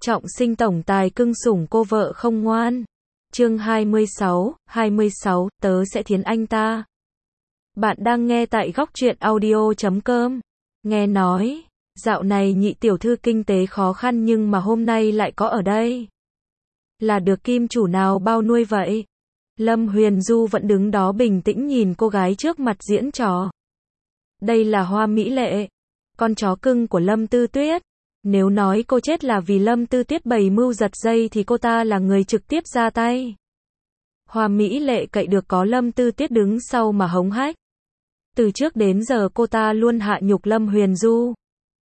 Trọng sinh tổng tài cưng sủng cô vợ không ngoan. Chương 26, tớ sẽ thiến anh ta. Bạn đang nghe tại góc truyện audio.com. Nghe nói, dạo này nhị tiểu thư kinh tế khó khăn nhưng mà hôm nay lại có ở đây. Là được kim chủ nào bao nuôi vậy? Lâm Huyền Du vẫn đứng đó bình tĩnh nhìn cô gái trước mặt diễn trò. Đây là Hoa Mỹ Lệ, con chó cưng của Lâm Tư Tuyết. Nếu nói cô chết là vì Lâm Tư Tuyết bày mưu giật dây thì cô ta là người trực tiếp ra tay. Hoa Mỹ Lệ cậy được có Lâm Tư Tuyết đứng sau mà hống hách. Từ trước đến giờ cô ta luôn hạ nhục Lâm Huyền Du.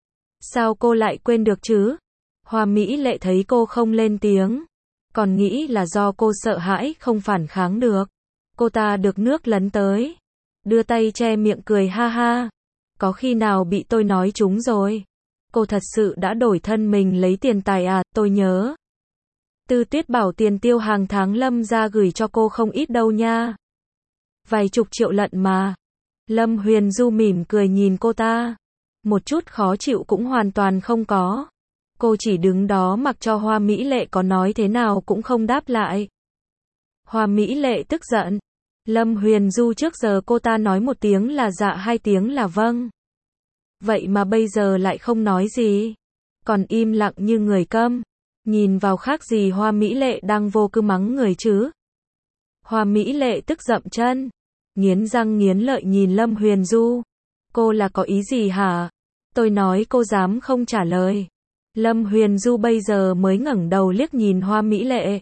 Sao cô lại quên được chứ? Hoa Mỹ Lệ thấy cô không lên tiếng, còn nghĩ là do cô sợ hãi không phản kháng được. Cô ta được nước lấn tới, đưa tay che miệng cười ha ha. Có khi nào bị tôi nói trúng rồi? Cô thật sự đã đổi thân mình lấy tiền tài à? Tôi nhớ Tư Tuyết bảo tiền tiêu hàng tháng Lâm ra gửi cho cô không ít đâu nha. Vài chục triệu lận mà. Lâm Huyền Du mỉm cười nhìn cô ta. Một chút khó chịu cũng hoàn toàn không có. Cô chỉ đứng đó mặc cho Hoa Mỹ Lệ có nói thế nào cũng không đáp lại. Hoa Mỹ Lệ tức giận. Lâm Huyền Du trước giờ cô ta nói một tiếng là dạ, hai tiếng là vâng. Vậy mà bây giờ lại không nói gì, còn im lặng như người câm. Nhìn vào khác gì Hoa Mỹ Lệ đang vô cớ mắng người chứ. Hoa Mỹ Lệ tức dậm chân, nghiến răng nghiến lợi nhìn Lâm Huyền Du. Cô là có ý gì hả? Tôi nói cô dám không trả lời. Lâm Huyền Du bây giờ mới ngẩng đầu liếc nhìn Hoa Mỹ Lệ.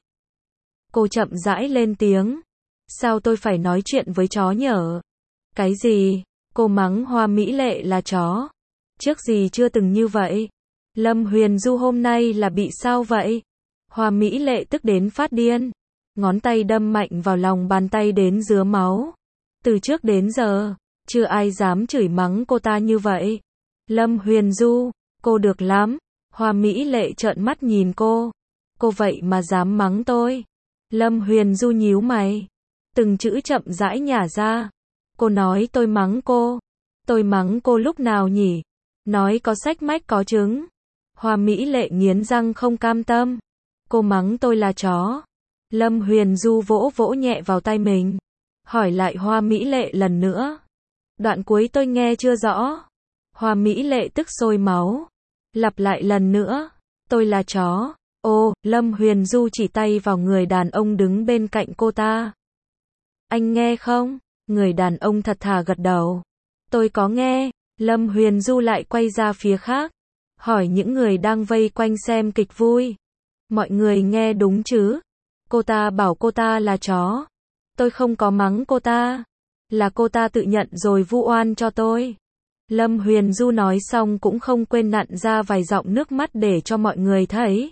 Cô chậm rãi lên tiếng. Sao tôi phải nói chuyện với chó nhở? Cái gì? Cô mắng Hoa Mỹ Lệ là chó. Trước gì chưa từng như vậy. Lâm Huyền Du hôm nay là bị sao vậy? Hoa Mỹ Lệ tức đến phát điên. Ngón tay đâm mạnh vào lòng bàn tay đến rứa máu. Từ trước đến giờ, chưa ai dám chửi mắng cô ta như vậy. Lâm Huyền Du, cô được lắm. Hoa Mỹ Lệ trợn mắt nhìn cô. Cô vậy mà dám mắng tôi? Lâm Huyền Du nhíu mày, từng chữ chậm rãi nhả ra. Cô nói tôi mắng cô. Tôi mắng cô lúc nào nhỉ? Nói có sách mách có chứng. Hoa Mỹ Lệ nghiến răng không cam tâm. Cô mắng tôi là chó. Lâm Huyền Du vỗ vỗ nhẹ vào tay mình, hỏi lại Hoa Mỹ Lệ lần nữa. Đoạn cuối tôi nghe chưa rõ. Hoa Mỹ Lệ tức sôi máu, lặp lại lần nữa. Tôi là chó. Ô, Lâm Huyền Du chỉ tay vào người đàn ông đứng bên cạnh cô ta. Anh nghe không? Người đàn ông thật thà gật đầu. Tôi có nghe. Lâm Huyền Du lại quay ra phía khác, hỏi những người đang vây quanh xem kịch vui. Mọi người nghe đúng chứ? Cô ta bảo cô ta là chó. Tôi không có mắng cô ta. Là cô ta tự nhận rồi vu oan cho tôi. Lâm Huyền Du nói xong cũng không quên nặn ra vài giọt nước mắt để cho mọi người thấy.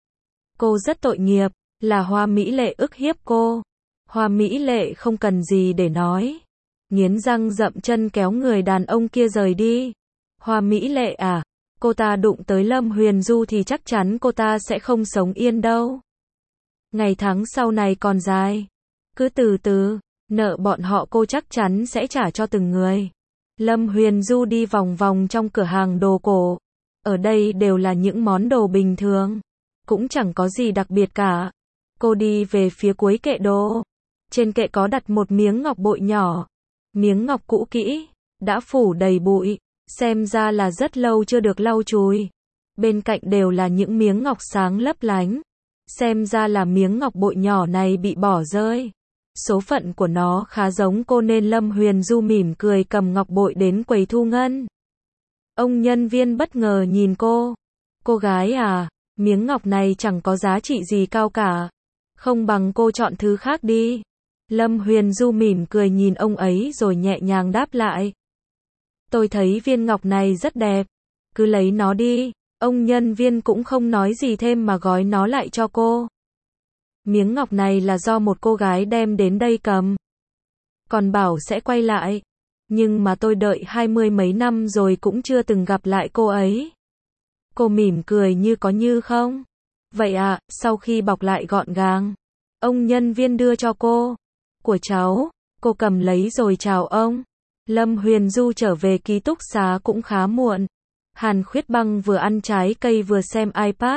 Cô rất tội nghiệp, là Hoa Mỹ Lệ ức hiếp cô. Hoa Mỹ Lệ không cần gì để nói, nghiến răng dậm chân kéo người đàn ông kia rời đi. Hoa Mỹ Lệ à, cô ta đụng tới Lâm Huyền Du thì chắc chắn cô ta sẽ không sống yên đâu. Ngày tháng sau này còn dài, cứ từ từ, nợ bọn họ cô chắc chắn sẽ trả cho từng người. Lâm Huyền Du đi vòng vòng trong cửa hàng đồ cổ. Ở đây đều là những món đồ bình thường, cũng chẳng có gì đặc biệt cả. Cô đi về phía cuối kệ đồ. Trên kệ có đặt một miếng ngọc bội nhỏ. Miếng ngọc cũ kỹ, đã phủ đầy bụi, xem ra là rất lâu chưa được lau chùi. Bên cạnh đều là những miếng ngọc sáng lấp lánh. Xem ra là miếng ngọc bội nhỏ này bị bỏ rơi. Số phận của nó khá giống cô nên Lâm Huyền Du mỉm cười cầm ngọc bội đến quầy thu ngân. Ông nhân viên bất ngờ nhìn cô. Cô gái à, miếng ngọc này chẳng có giá trị gì cao cả. Không bằng cô chọn thứ khác đi. Lâm Huyền Du mỉm cười nhìn ông ấy rồi nhẹ nhàng đáp lại. Tôi thấy viên ngọc này rất đẹp. Cứ lấy nó đi. Ông nhân viên cũng không nói gì thêm mà gói nó lại cho cô. Miếng ngọc này là do một cô gái đem đến đây cầm. Còn bảo sẽ quay lại. Nhưng mà tôi đợi 20 mấy năm rồi cũng chưa từng gặp lại cô ấy. Cô mỉm cười như có như không. Vậy ạ, sau khi bọc lại gọn gàng, ông nhân viên đưa cho cô. Của cháu. Cô cầm lấy rồi chào ông. Lâm Huyền Du trở về ký túc xá cũng khá muộn. Hàn Khuyết Băng vừa ăn trái cây vừa xem iPad.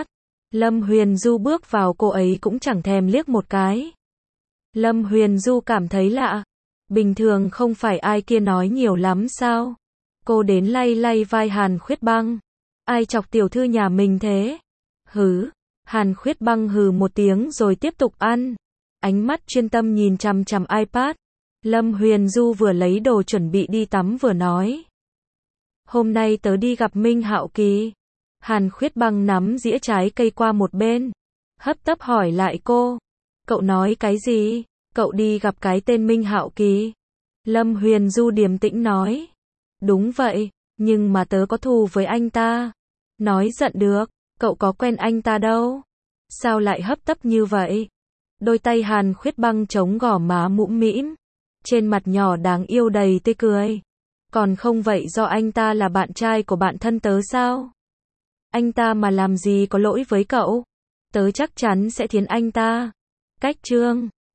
Lâm Huyền Du bước vào cô ấy cũng chẳng thèm liếc một cái. Lâm Huyền Du cảm thấy lạ. Bình thường không phải ai kia nói nhiều lắm sao? Cô đến lay lay vai Hàn Khuyết Băng. Ai chọc tiểu thư nhà mình thế? Hứ. Hàn Khuyết Băng hừ một tiếng rồi tiếp tục ăn. Ánh mắt chuyên tâm nhìn chằm chằm iPad. Lâm Huyền Du vừa lấy đồ chuẩn bị đi tắm vừa nói. Hôm nay tớ đi gặp Minh Hạo Kỳ. Hàn Khuyết Băng nắm dĩa trái cây qua một bên. Hấp tấp hỏi lại cô. Cậu nói cái gì? Cậu đi gặp cái tên Minh Hạo Kỳ. Lâm Huyền Du điềm tĩnh nói. Đúng vậy, nhưng mà tớ có thù với anh ta. Nói giận được, cậu có quen anh ta đâu. Sao lại hấp tấp như vậy? Đôi tay Hàn Khuyết Băng chống gò má mũm mĩm. Trên mặt nhỏ đáng yêu đầy tươi cười. Còn không vậy do anh ta là bạn trai của bạn thân tớ sao? Anh ta mà làm gì có lỗi với cậu? Tớ chắc chắn sẽ thiến anh ta. Cách chương